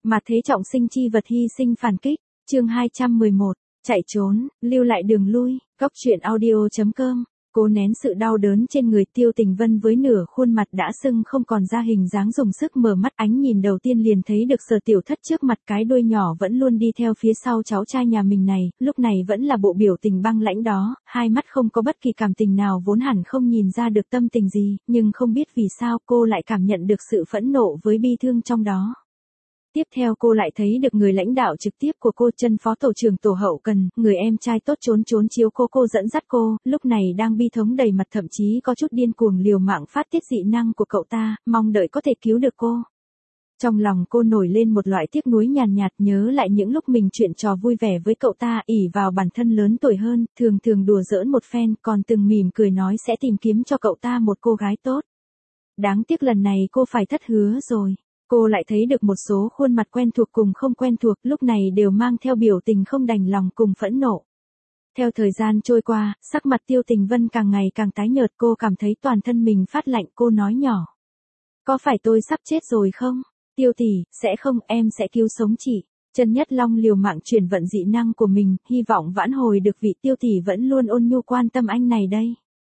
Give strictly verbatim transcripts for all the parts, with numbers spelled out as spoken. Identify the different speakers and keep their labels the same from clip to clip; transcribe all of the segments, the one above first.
Speaker 1: Mà thế trọng sinh chi vật hy sinh phản kích, chương hai trăm mười một, chạy trốn, lưu lại đường lui, góc truyện audio.com. Cố nén sự đau đớn trên người, Tiêu Tình Vân với nửa khuôn mặt đã sưng không còn ra hình dáng, dùng sức mở mắt, ánh nhìn đầu tiên liền thấy được Sở Tiểu Thất trước mặt, cái đuôi nhỏ vẫn luôn đi theo phía sau cháu trai nhà mình này, lúc này vẫn là bộ biểu tình băng lãnh đó, hai mắt không có bất kỳ cảm tình nào, vốn hẳn không nhìn ra được tâm tình gì, nhưng không biết vì sao cô lại cảm nhận được sự phẫn nộ với bi thương trong đó. Tiếp theo cô lại thấy được người lãnh đạo trực tiếp của cô, Chân phó tổ trưởng tổ hậu cần, người em trai tốt trốn trốn chiếu cô cô dẫn dắt cô, lúc này đang bi thống đầy mặt, thậm chí có chút điên cuồng liều mạng phát tiết dị năng của cậu ta, mong đợi có thể cứu được cô. Trong lòng cô nổi lên một loại tiếc nuối nhàn nhạt, nhớ lại những lúc mình chuyện trò vui vẻ với cậu ta, ỷ vào bản thân lớn tuổi hơn, thường thường đùa giỡn một phen, còn từng mỉm cười nói sẽ tìm kiếm cho cậu ta một cô gái tốt. Đáng tiếc lần này cô phải thất hứa rồi. Cô lại thấy được một số khuôn mặt quen thuộc cùng không quen thuộc, lúc này đều mang theo biểu tình không đành lòng cùng phẫn nộ. Theo thời gian trôi qua, sắc mặt Tiêu Tình Vân càng ngày càng tái nhợt, cô cảm thấy toàn thân mình phát lạnh, cô nói nhỏ. Có phải tôi sắp chết rồi không? Tiêu tỷ, sẽ không, em sẽ cứu sống chị. Trần Nhất Long liều mạng chuyển vận dị năng của mình, hy vọng vãn hồi được vị Tiêu tỷ vẫn luôn ôn nhu quan tâm anh này đây.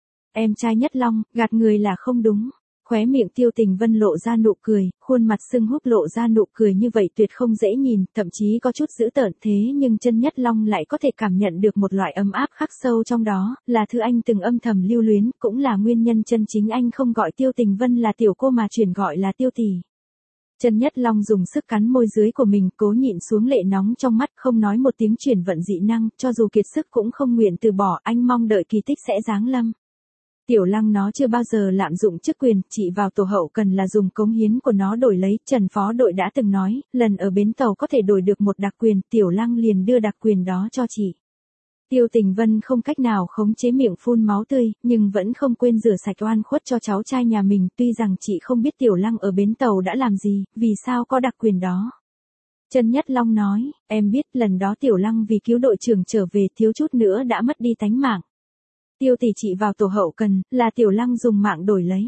Speaker 1: Em trai Nhất Long, gạt người là không đúng. Khóe miệng Tiêu Tình Vân lộ ra nụ cười, khuôn mặt sưng húp lộ ra nụ cười như vậy tuyệt không dễ nhìn, thậm chí có chút dữ tợn, thế nhưng Chân Nhất Long lại có thể cảm nhận được một loại ấm áp khắc sâu trong đó, là thứ anh từng âm thầm lưu luyến, cũng là nguyên nhân chân chính anh không gọi Tiêu Tình Vân là tiểu cô mà chuyển gọi là Tiêu tỷ. Chân Nhất Long dùng sức cắn môi dưới của mình, cố nhịn xuống lệ nóng trong mắt, không nói một tiếng, chuyển vận dị năng, cho dù kiệt sức cũng không nguyện từ bỏ, anh mong đợi kỳ tích sẽ giáng lâm. Tiểu Lăng nó chưa bao giờ lạm dụng chức quyền, chỉ vào tổ hậu cần là dùng cống hiến của nó đổi lấy, Trần phó đội đã từng nói, lần ở bến tàu có thể đổi được một đặc quyền, Tiểu Lăng liền đưa đặc quyền đó cho chị. Tiêu Tình Vân không cách nào khống chế miệng phun máu tươi, nhưng vẫn không quên rửa sạch oan khuất cho cháu trai nhà mình, tuy rằng chị không biết Tiểu Lăng ở bến tàu đã làm gì, vì sao có đặc quyền đó. Trần Nhất Long nói, em biết lần đó Tiểu Lăng vì cứu đội trưởng trở về thiếu chút nữa đã mất đi tánh mạng. Tiêu tỷ chị vào tổ hậu cần, là Tiểu Lăng dùng mạng đổi lấy.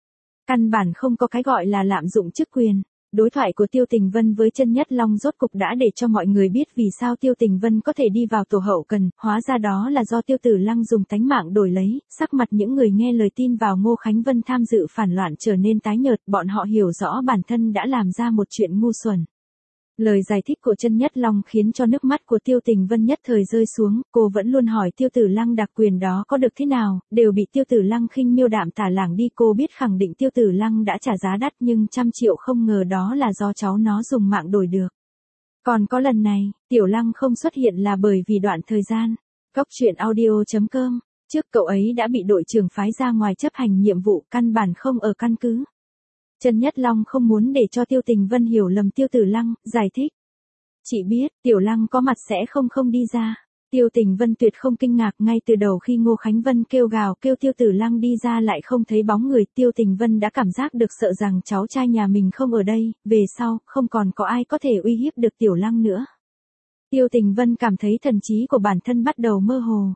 Speaker 1: Căn bản không có cái gọi là lạm dụng chức quyền. Đối thoại của Tiêu Tình Vân với Chân Nhất Long rốt cục đã để cho mọi người biết vì sao Tiêu Tình Vân có thể đi vào tổ hậu cần, hóa ra đó là do Tiêu Tử Lăng dùng tánh mạng đổi lấy, sắc mặt những người nghe lời tin vào Ngô Khánh Vân tham dự phản loạn trở nên tái nhợt, bọn họ hiểu rõ bản thân đã làm ra một chuyện ngu xuẩn. Lời giải thích của Chân Nhất Long khiến cho nước mắt của Tiêu Tình Vân nhất thời rơi xuống, cô vẫn luôn hỏi Tiêu Tử Lăng đặc quyền đó có được thế nào, đều bị Tiêu Tử Lăng khinh miêu đạm tả lảng đi, cô biết khẳng định Tiêu Tử Lăng đã trả giá đắt nhưng trăm triệu không ngờ đó là do cháu nó dùng mạng đổi được. Còn có lần này, Tiểu Lăng không xuất hiện là bởi vì đoạn thời gian. Góc truyện audio.com, trước cậu ấy đã bị đội trưởng phái ra ngoài chấp hành nhiệm vụ, căn bản không ở căn cứ. Trần Nhất Long không muốn để cho Tiêu Tình Vân hiểu lầm Tiêu Tử Lăng, giải thích. Chị biết, Tiểu Lăng có mặt sẽ không không đi ra. Tiêu Tình Vân tuyệt không kinh ngạc, ngay từ đầu khi Ngô Khánh Vân kêu gào kêu Tiêu Tử Lăng đi ra lại không thấy bóng người, Tiêu Tình Vân đã cảm giác được sợ rằng cháu trai nhà mình không ở đây, về sau, không còn có ai có thể uy hiếp được Tiểu Lăng nữa. Tiêu Tình Vân cảm thấy thần trí của bản thân bắt đầu mơ hồ.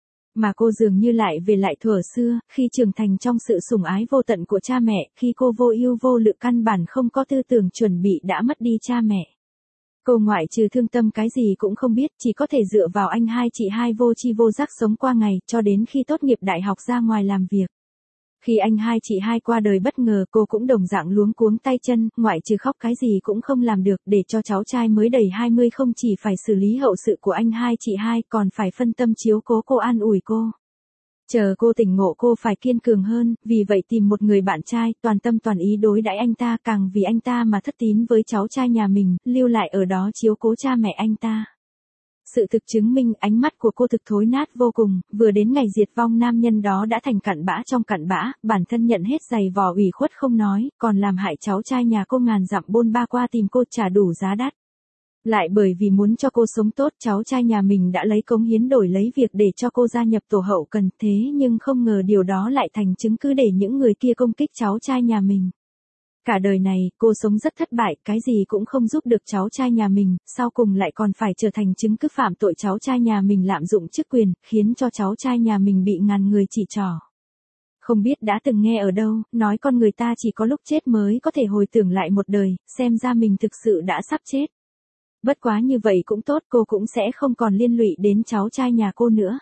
Speaker 1: Mà cô dường như lại về lại thuở xưa, khi trưởng thành trong sự sủng ái vô tận của cha mẹ, khi cô vô ưu vô lự căn bản không có tư tưởng chuẩn bị đã mất đi cha mẹ. Cô ngoại trừ thương tâm cái gì cũng không biết, chỉ có thể dựa vào anh hai chị hai vô chi vô giác sống qua ngày, cho đến khi tốt nghiệp đại học ra ngoài làm việc. Khi anh hai chị hai qua đời bất ngờ, cô cũng đồng dạng luống cuống tay chân, ngoại trừ khóc cái gì cũng không làm được, để cho cháu trai mới đầy hai mươi không chỉ phải xử lý hậu sự của anh hai chị hai, còn phải phân tâm chiếu cố cô, an ủi cô. Chờ cô tỉnh ngộ cô phải kiên cường hơn, vì vậy tìm một người bạn trai, toàn tâm toàn ý đối đãi anh ta, càng vì anh ta mà thất tín với cháu trai nhà mình, lưu lại ở đó chiếu cố cha mẹ anh ta. Sự thực chứng minh ánh mắt của cô thực thối nát vô cùng, vừa đến ngày diệt vong nam nhân đó đã thành cặn bã trong cặn bã, bản thân nhận hết giày vò ủy khuất không nói, còn làm hại cháu trai nhà cô ngàn dặm bôn ba qua tìm cô trả đủ giá đắt. Lại bởi vì muốn cho cô sống tốt, cháu trai nhà mình đã lấy cống hiến đổi lấy việc để cho cô gia nhập tổ hậu cần, thế nhưng không ngờ điều đó lại thành chứng cứ để những người kia công kích cháu trai nhà mình. Cả đời này, cô sống rất thất bại, cái gì cũng không giúp được cháu trai nhà mình, sau cùng lại còn phải trở thành chứng cứ phạm tội cháu trai nhà mình lạm dụng chức quyền, khiến cho cháu trai nhà mình bị ngàn người chỉ trỏ. Không biết đã từng nghe ở đâu, nói con người ta chỉ có lúc chết mới có thể hồi tưởng lại một đời, xem ra mình thực sự đã sắp chết. Bất quá như vậy cũng tốt, cô cũng sẽ không còn liên lụy đến cháu trai nhà cô nữa.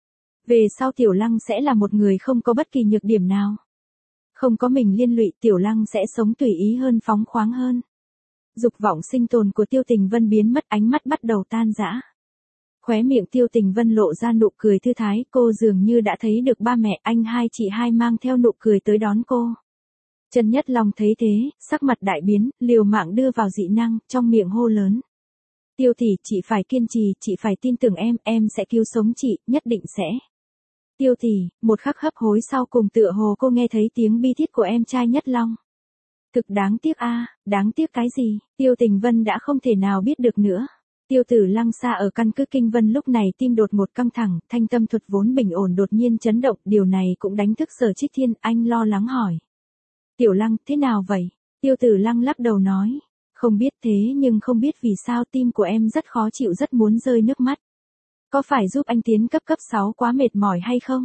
Speaker 1: Về sau Tiểu Lăng sẽ là một người không có bất kỳ nhược điểm nào. Không có mình liên lụy, Tiểu Lăng sẽ sống tùy ý hơn, phóng khoáng hơn. Dục vọng sinh tồn của Tiêu Tình Vân biến mất, ánh mắt bắt đầu tan rã. Khóe miệng Tiêu Tình Vân lộ ra nụ cười thư thái, cô dường như đã thấy được ba mẹ, anh hai chị hai mang theo nụ cười tới đón cô. Trần Nhất Long thấy thế, sắc mặt đại biến, liều mạng đưa vào dị năng, trong miệng hô lớn. Tiêu tỷ, chị phải kiên trì, chị phải tin tưởng em, em sẽ cứu sống chị, nhất định sẽ. Tiêu tỷ, một khắc hấp hối sau cùng tựa hồ cô nghe thấy tiếng bi thiết của em trai Nhất Long. Thực đáng tiếc a, đáng tiếc cái gì, Tiêu Tình Vân đã không thể nào biết được nữa. Tiêu Tử Lăng xa ở căn cứ Kinh Vân lúc này tim đột một căng thẳng, thanh tâm thuật vốn bình ổn đột nhiên chấn động, điều này cũng đánh thức Sở Trích Thiên, anh lo lắng hỏi. Tiểu Lăng, thế nào vậy? Tiêu Tử Lăng lắc đầu nói. Không biết, thế nhưng không biết vì sao tim của em rất khó chịu, rất muốn rơi nước mắt. Có phải giúp anh tiến cấp cấp sáu quá mệt mỏi hay không?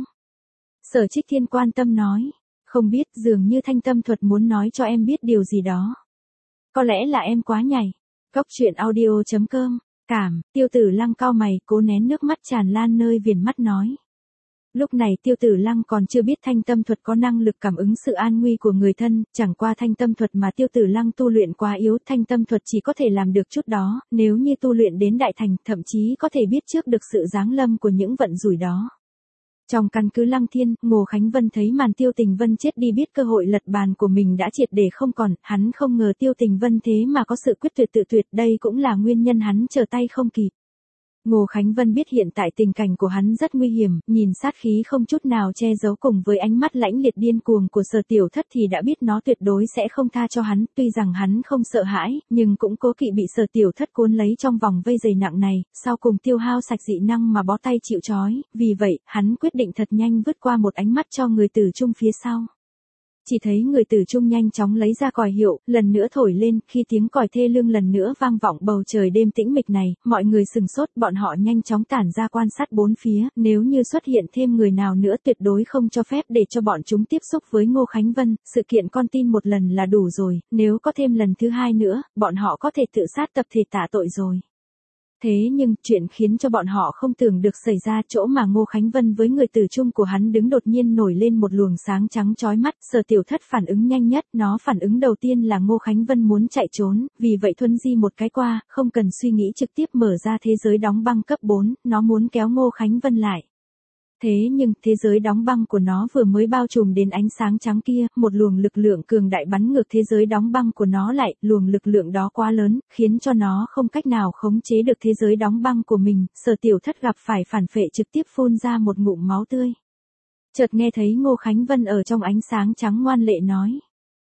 Speaker 1: Sở Trích Thiên quan tâm nói. Không biết, dường như thanh tâm thuật muốn nói cho em biết điều gì đó. Có lẽ là em quá nhảy. Cóc truyện audio chấm com. Cảm, Tiêu Tử Lăng cau mày, cố nén nước mắt tràn lan nơi viền mắt nói. Lúc này Tiêu Tử Lăng còn chưa biết thanh tâm thuật có năng lực cảm ứng sự an nguy của người thân, chẳng qua thanh tâm thuật mà Tiêu Tử Lăng tu luyện quá yếu, thanh tâm thuật chỉ có thể làm được chút đó, nếu như tu luyện đến đại thành, thậm chí có thể biết trước được sự giáng lâm của những vận rủi đó. Trong căn cứ Lăng Thiên, Ngô Khánh Vân thấy màn Tiêu Tình Vân chết đi biết cơ hội lật bàn của mình đã triệt để không còn, hắn không ngờ Tiêu Tình Vân thế mà có sự quyết tuyệt tự tuyệt, đây cũng là nguyên nhân hắn trở tay không kịp. Ngô Khánh Vân biết hiện tại tình cảnh của hắn rất nguy hiểm, nhìn sát khí không chút nào che giấu cùng với ánh mắt lãnh liệt điên cuồng của Sở Tiểu Thất thì đã biết nó tuyệt đối sẽ không tha cho hắn, tuy rằng hắn không sợ hãi, nhưng cũng cố kỵ bị Sở Tiểu Thất cuốn lấy trong vòng vây dày nặng này, sau cùng tiêu hao sạch dị năng mà bó tay chịu trói, vì vậy, hắn quyết định thật nhanh vứt qua một ánh mắt cho người tử trung phía sau. Chỉ thấy người tử trung nhanh chóng lấy ra còi hiệu, lần nữa thổi lên, khi tiếng còi thê lương lần nữa vang vọng bầu trời đêm tĩnh mịch này, mọi người sừng sốt, bọn họ nhanh chóng tản ra quan sát bốn phía, nếu như xuất hiện thêm người nào nữa tuyệt đối không cho phép để cho bọn chúng tiếp xúc với Ngô Khánh Vân, sự kiện con tin một lần là đủ rồi, nếu có thêm lần thứ hai nữa, bọn họ có thể tự sát tập thể tạ tội rồi. Thế nhưng, chuyện khiến cho bọn họ không tưởng được xảy ra chỗ mà Ngô Khánh Vân với người tử trung của hắn đứng đột nhiên nổi lên một luồng sáng trắng chói mắt, Sở Tiểu Thất phản ứng nhanh nhất, nó phản ứng đầu tiên là Ngô Khánh Vân muốn chạy trốn, vì vậy thuấn di một cái qua, không cần suy nghĩ trực tiếp mở ra thế giới đóng băng cấp bốn, nó muốn kéo Ngô Khánh Vân lại. Thế nhưng, thế giới đóng băng của nó vừa mới bao trùm đến ánh sáng trắng kia, một luồng lực lượng cường đại bắn ngược thế giới đóng băng của nó lại, luồng lực lượng đó quá lớn, khiến cho nó không cách nào khống chế được thế giới đóng băng của mình, Sở Tiểu Thất gặp phải phản phệ trực tiếp phun ra một ngụm máu tươi. Chợt nghe thấy Ngô Khánh Vân ở trong ánh sáng trắng ngoan lệ nói.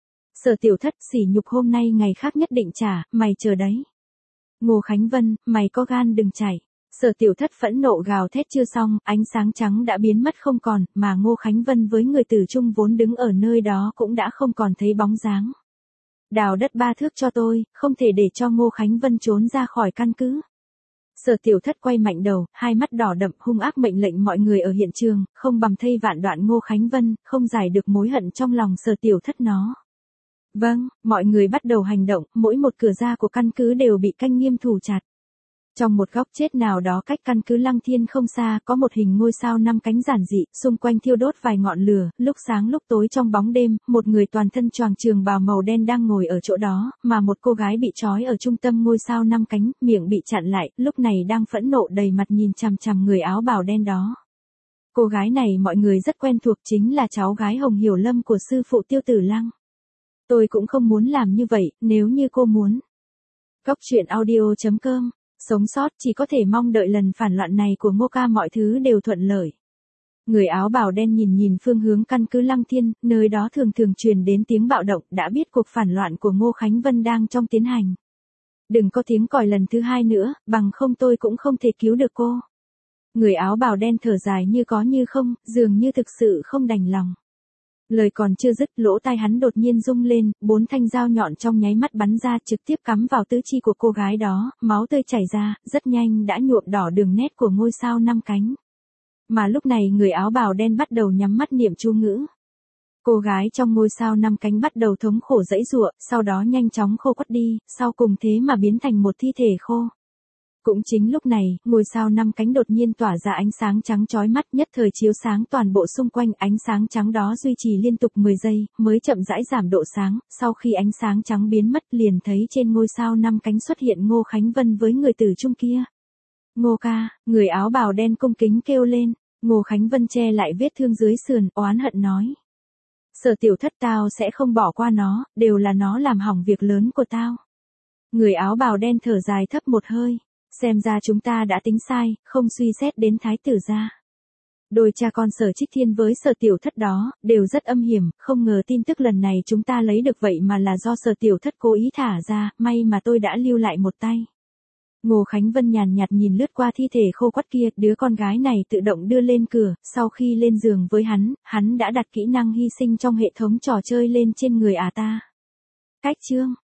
Speaker 1: Sở Tiểu Thất, sỉ nhục hôm nay ngày khác nhất định trả, mày chờ đấy. Ngô Khánh Vân, mày có gan đừng chạy. Sở Tiểu Thất phẫn nộ gào thét chưa xong, ánh sáng trắng đã biến mất không còn, mà Ngô Khánh Vân với người tử trung vốn đứng ở nơi đó cũng đã không còn thấy bóng dáng. Đào đất ba thước cho tôi, không thể để cho Ngô Khánh Vân trốn ra khỏi căn cứ. Sở Tiểu Thất quay mạnh đầu, hai mắt đỏ đậm hung ác mệnh lệnh mọi người ở hiện trường, không bầm thây vạn đoạn Ngô Khánh Vân, không giải được mối hận trong lòng Sở Tiểu Thất nó. Vâng, mọi người bắt đầu hành động, mỗi một cửa ra của căn cứ đều bị canh nghiêm thủ chặt. Trong một góc chết nào đó cách căn cứ Lăng Thiên không xa, có một hình ngôi sao năm cánh giản dị, xung quanh thiêu đốt vài ngọn lửa, lúc sáng lúc tối trong bóng đêm, một người toàn thân choàng trường bào màu đen đang ngồi ở chỗ đó, mà một cô gái bị trói ở trung tâm ngôi sao năm cánh, miệng bị chặn lại, lúc này đang phẫn nộ đầy mặt nhìn chằm chằm người áo bào đen đó. Cô gái này mọi người rất quen thuộc, chính là cháu gái Hồng Hiểu Lâm của sư phụ Tiêu Tử Lăng. Tôi cũng không muốn làm như vậy, nếu như cô muốn. Cóc truyện audio chấm com. Sống sót chỉ có thể mong đợi lần phản loạn này của Ngô ca mọi thứ đều thuận lợi. Người áo bào đen nhìn nhìn phương hướng căn cứ Lăng Thiên, nơi đó thường thường truyền đến tiếng bạo động, đã biết cuộc phản loạn của Ngô Khánh Vân đang trong tiến hành. Đừng có tiếng còi lần thứ hai nữa, bằng không tôi cũng không thể cứu được cô. Người áo bào đen thở dài như có như không, dường như thực sự không đành lòng. Lời còn chưa dứt, lỗ tai hắn đột nhiên rung lên, bốn thanh dao nhọn trong nháy mắt bắn ra trực tiếp cắm vào tứ chi của cô gái đó, máu tươi chảy ra, rất nhanh đã nhuộm đỏ đường nét của ngôi sao năm cánh. Mà lúc này người áo bào đen bắt đầu nhắm mắt niệm chú ngữ. Cô gái trong ngôi sao năm cánh bắt đầu thống khổ giãy giụa, sau đó nhanh chóng khô quắt đi, sau cùng thế mà biến thành một thi thể khô. Cũng chính lúc này, ngôi sao năm cánh đột nhiên tỏa ra ánh sáng trắng chói mắt, nhất thời chiếu sáng toàn bộ xung quanh. Ánh sáng trắng đó duy trì liên tục mười giây, mới chậm rãi giảm độ sáng. Sau khi ánh sáng trắng biến mất, liền thấy trên ngôi sao năm cánh xuất hiện Ngô Khánh Vân với người tử trung kia. Ngô ca, người áo bào đen cung kính kêu lên. Ngô Khánh Vân che lại vết thương dưới sườn, oán hận nói. Sở Tiểu Thất, tao sẽ không bỏ qua nó, đều là nó làm hỏng việc lớn của tao. Người áo bào đen thở dài thấp một hơi. Xem ra chúng ta đã tính sai, không suy xét đến thái tử gia. Đôi cha con Sở Trích Thiên với Sở Tiểu Thất đó, đều rất âm hiểm, không ngờ tin tức lần này chúng ta lấy được vậy mà là do Sở Tiểu Thất cố ý thả ra, may mà tôi đã lưu lại một tay. Ngô Khánh Vân nhàn nhạt nhìn lướt qua thi thể khô quắt kia, đứa con gái này tự động đưa lên cửa, sau khi lên giường với hắn, hắn đã đặt kỹ năng hy sinh trong hệ thống trò chơi lên trên người à ta. Cách chương